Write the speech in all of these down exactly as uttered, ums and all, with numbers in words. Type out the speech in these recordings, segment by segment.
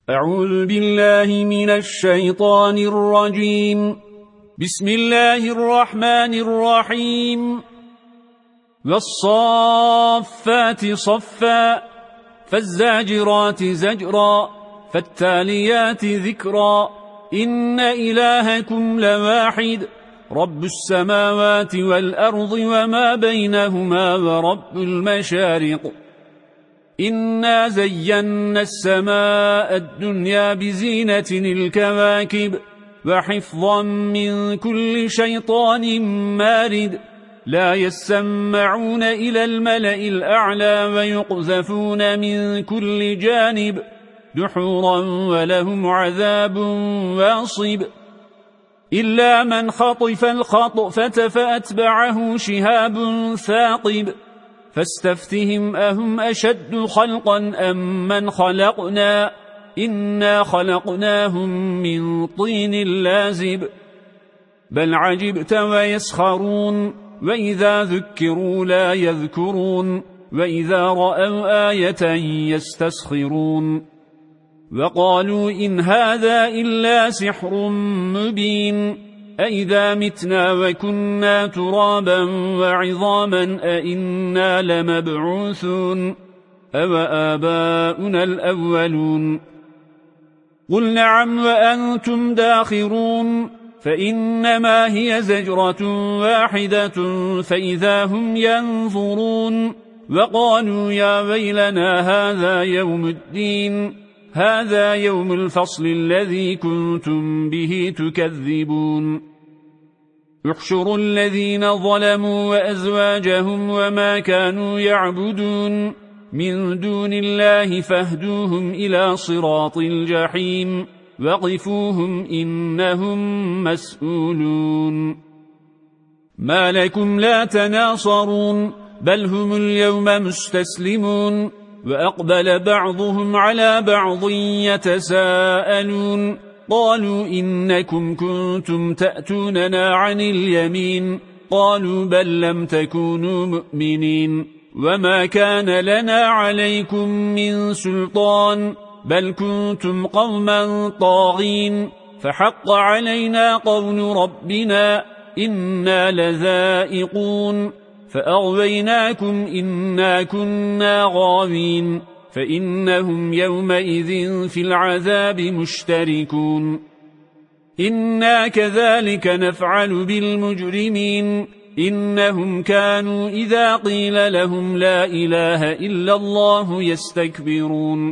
أعوذ بالله من الشيطان الرجيم. بسم الله الرحمن الرحيم. والصافات صفا فالزاجرات زجرا فالتاليات ذكرا إن إلهكم لواحد رب السماوات والأرض وما بينهما ورب المشارق إنا زينا السماء الدنيا بزينة الكواكب وحفظا من كل شيطان مارد لا يسمعون إلى الملأ الأعلى ويقذفون من كل جانب دحورا ولهم عذاب واصب إلا من خطف الخطفة فأتبعه شهاب ثاقب فاستفتهم أهم أشد خلقا أم من خلقنا إنا خلقناهم من طين لازب بل عجبت ويسخرون وإذا ذكروا لا يذكرون وإذا رأوا آية يستسخرون وقالوا إن هذا إلا سحر مبين أئذا متنا وكنا ترابا وعظاما أئنا لمبعوثون أو آباؤنا الأولون قل نعم وأنتم داخرون فإنما هي زجرة واحدة فإذا هم ينظرون وقالوا يا ويلنا هذا يوم الدين هذا يوم الفصل الذي كنتم به تكذبون احشروا الذين ظلموا وأزواجهم وما كانوا يعبدون من دون الله فاهدوهم إلى صراط الجحيم وقفوهم إنهم مسؤولون ما لكم لا تناصرون بل هم اليوم مستسلمون وأقبل بعضهم على بعض يتساءلون قالوا إنكم كنتم تأتوننا عن اليمين قالوا بل لم تكونوا مؤمنين وما كان لنا عليكم من سلطان بل كنتم قوما طاغين فحق علينا قول ربنا إنا لذائقون فأغويناكم إنا كنا غاوين فإنهم يومئذ في العذاب مشتركون إنا كذلك نفعل بالمجرمين إنهم كانوا إذا قيل لهم لا إله إلا الله يستكبرون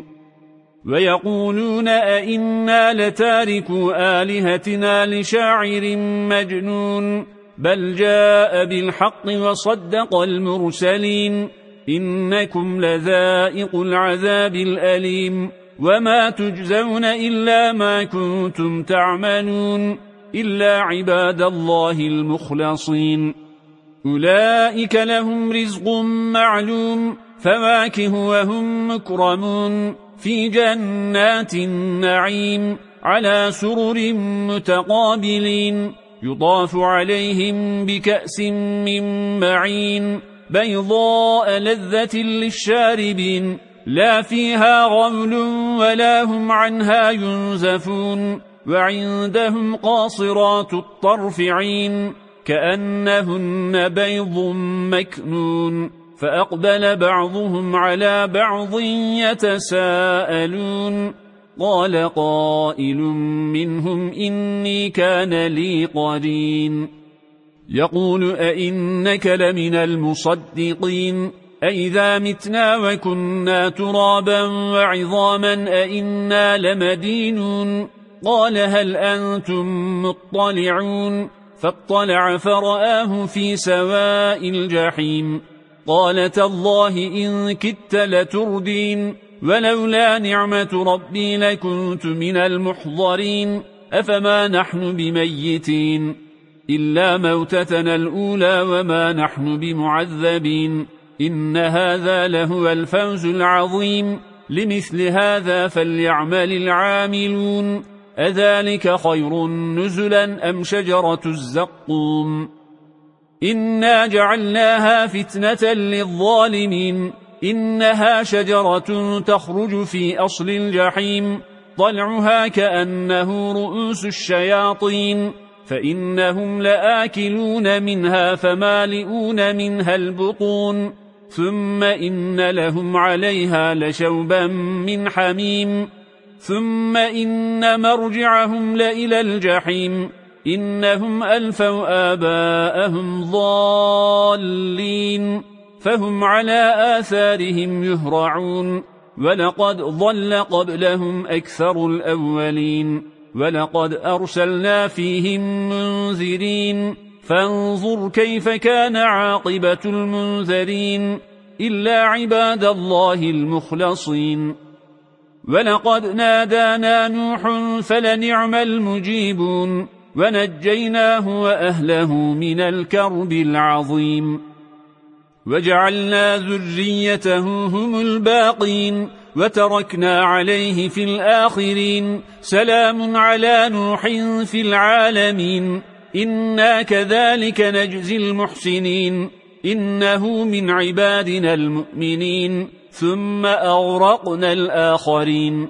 ويقولون أئنا لتاركوا آلهتنا لشاعر مجنون بل جاء بالحق وصدق المرسلين إنكم لذائق العذاب الأليم وما تجزون إلا ما كنتم تعملون إلا عباد الله المخلصين أولئك لهم رزق معلوم فواكه وهم مكرمون في جنات النعيم على سرر متقابلين يطاف عليهم بكأس من معين بيضاء لذة للشاربين لا فيها غول ولا هم عنها ينزفون وعندهم قاصرات الطرف عين كأنهن بيض مكنون فأقبل بعضهم على بعض يتساءلون قال قائل منهم إني كان لي قرين يقول أئنك لمن المصدقين أئذا متنا وكنا ترابا وعظاما أئنا لمدينون قال هل أنتم مطلعون فاطلع فرآه في سواء الجحيم قال تالله إن كدت لتردين ولولا نعمة ربي لكنت من المحضرين أفما نحن بميتين إلا موتتنا الأولى وما نحن بمعذبين إن هذا لهو الفوز العظيم لمثل هذا فليعمل العاملون أذلك خير نزلا أم شجرة الزقوم إنا جعلناها فتنة للظالمين إنها شجرة تخرج في أصل الجحيم طلعها كأنه رؤوس الشياطين فإنهم لآكلون منها فمالئون منها البطون ثم إن لهم عليها لشوبا من حميم ثم إن مرجعهم لإلى الجحيم إنهم ألفوا آباءهم ضالين فهم على آثارهم يهرعون ولقد ضل قبلهم أكثر الأولين ولقد أرسلنا فيهم منذرين فانظر كيف كان عاقبة المنذرين إلا عباد الله المخلصين ولقد نادانا نوح فلنعم المجيبون ونجيناه وأهله من الكرب العظيم وجعلنا ذريته هم الباقين وتركنا عليه في الآخرين سلام على نوح في العالمين إنا كذلك نجزي المحسنين إنه من عبادنا المؤمنين ثم أغرقنا الآخرين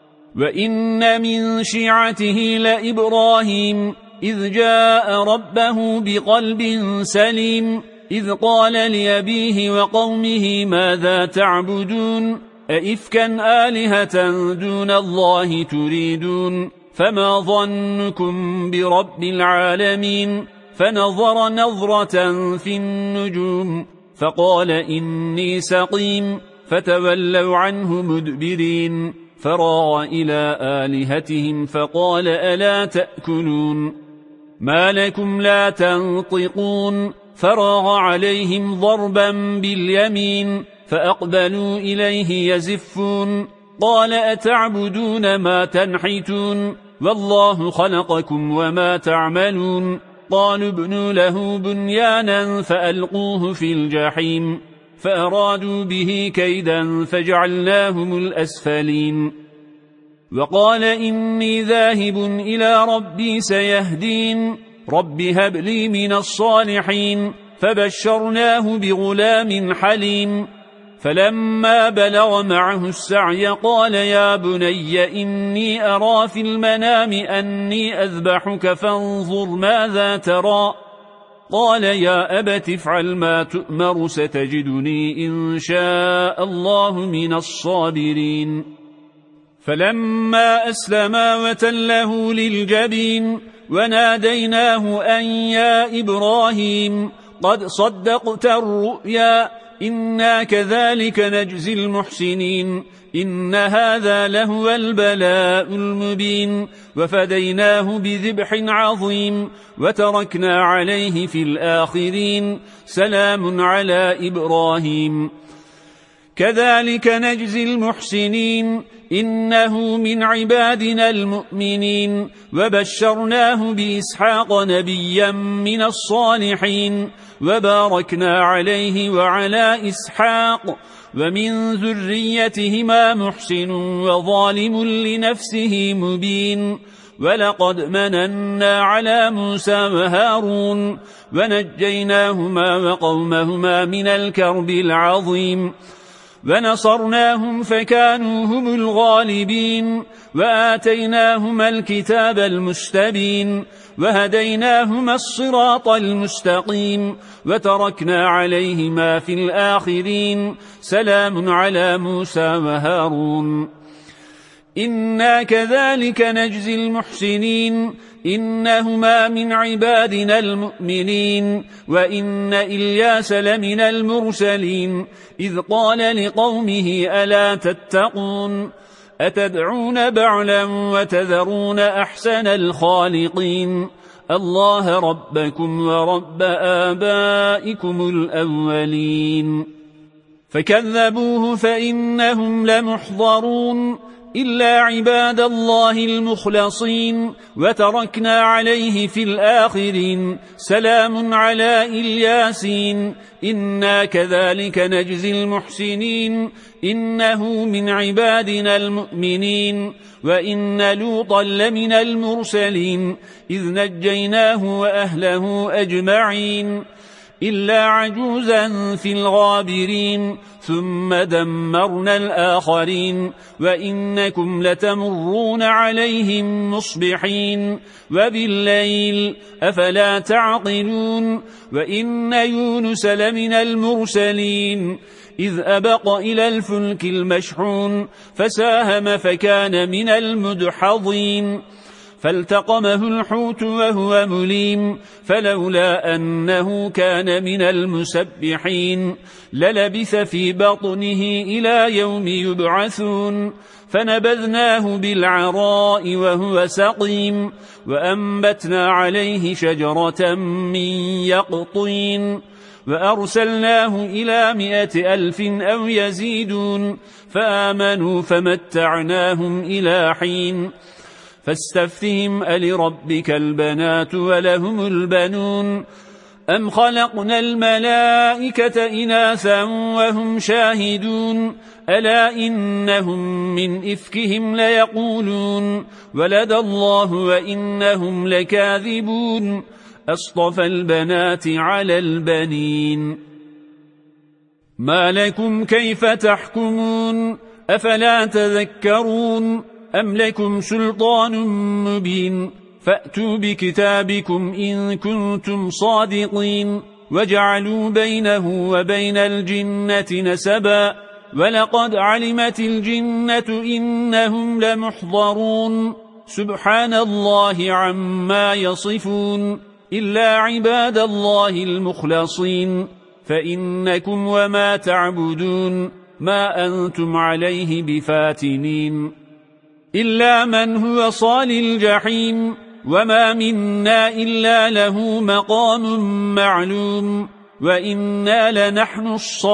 وإن من شيعته لإبراهيم إذ جاء ربه بقلب سليم إذ قال لأبيه وقومه ماذا تعبدون أئفكا آلهة دون الله تريدون فما ظنكم برب العالمين فنظر نظرة في النجوم فقال إني سقيم فتولوا عنه مدبرين فراغ إلى آلهتهم فقال ألا تأكلون ما لكم لا تنطقون فراغ عليهم ضربا باليمين فأقبلوا إليه يزفون قال أتعبدون ما تنحتون والله خلقكم وما تعملون قالوا ابنوا له بنيانا فألقوه في الجحيم فأرادوا به كيدا فجعلناهم الأسفلين وقال إني ذاهب إلى ربي سيهدين رب هب لي من الصالحين فبشرناه بغلام حليم فلما بلغ معه السعي قال يا بني إني أرى في المنام أني أذبحك فانظر ماذا ترى قال يا أبت افعل ما تؤمر ستجدني إن شاء الله من الصابرين فلما أسلما وتله للجبين وناديناه أن يا إبراهيم قد صدقت الرؤيا إنا كذلك نجزي المحسنين إن هذا لهو البلاء المبين وفديناه بذبح عظيم وتركنا عليه في الآخرين سلام على إبراهيم كذلك نجزي المحسنين إنه من عبادنا المؤمنين وبشرناه بإسحاق نبيا من الصالحين وباركنا عليه وعلى إسحاق ومن ذريتهما محسن وظالم لنفسه مبين ولقد مننا على موسى وهارون ونجيناهما وقومهما من الكرب العظيم ونصرناهم فكانوا هم الغالبين وآتيناهما الكتاب المستبين وهديناهما الصراط المستقيم وتركنا عليهما في الآخرين سلام على موسى وهارون إنا كذلك نجزي المحسنين إنهما من عبادنا المؤمنين وإن إلياس لمن المرسلين إذ قال لقومه ألا تتقون أتدعون بعلا وتذرون أحسن الخالقين الله ربكم ورب آبائكم الأولين فكذبوه فإنهم لمحضرون إلا عباد الله المخلصين وتركنا عليه في الآخرين سلام على إلياسين إنا كذلك نجزي المحسنين إنه من عبادنا المؤمنين وإن لوطا لمن المرسلين إذ نجيناه وأهله أجمعين إلا عجوزا في الغابرين ثم دمرنا الآخرين وإنكم لتمرون عليهم مصبحين وبالليل أفلا تعقلون وإن يونس لمن المرسلين إذ أبق إلى الفلك المشحون فساهم فكان من المدحضين فالتقمه الحوت وهو مليم فلولا أنه كان من المسبحين للبث في بطنه إلى يوم يبعثون فنبذناه بالعراء وهو سقيم وأنبتنا عليه شجرة من يقطين وأرسلناه إلى مئة ألف أو يزيدون فآمنوا فمتعناهم إلى حين فاستفتهم ألربك البنات ولهم البنون أم خلقنا الملائكة إناثا وهم شاهدون ألا إنهم من إفكهم ليقولون ولد الله وإنهم لكاذبون أصطفى البنات على البنين ما لكم كيف تحكمون أفلا تذكرون أم لكم سلطان مبين فأتوا بكتابكم إن كنتم صادقين وجعلوا بينه وبين الجنة نسبا ولقد علمت الجنة إنهم لمحضرون سبحان الله عما يصفون إلا عباد الله المخلصين فإنكم وما تعبدون ما أنتم عليه بفاتنين إلا من هو صال الجحيم وما منا إلا له مقام معلوم وإنا لنحن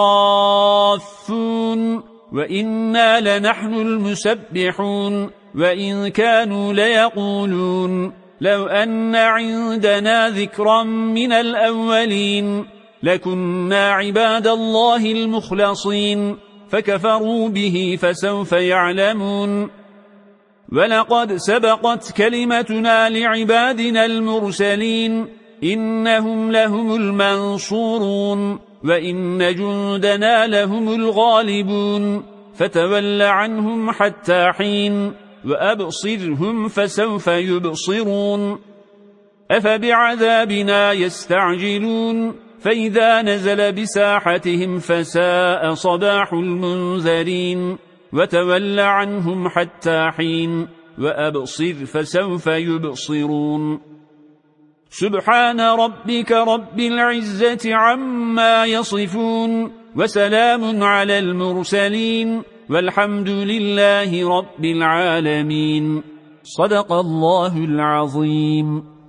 الصافون وإنا لنحن المسبحون وإن كانوا ليقولون لو أن عندنا ذكرا من الأولين لكنا عباد الله المخلصين فكفروا به فسوف يعلمون ولقد سبقت كلمتنا لعبادنا المرسلين إنهم لهم المنصورون وإن جندنا لهم الغالبون فتول عنهم حتى حين وأبصرهم فسوف يبصرون أفبعذابنا يستعجلون فإذا نزل بساحتهم فساء صباح المنذرين وتول عنهم حتى حين وأبصر فسوف يبصرون سبحان ربك رب العزة عما يصفون وسلام على المرسلين والحمد لله رب العالمين صدق الله العظيم.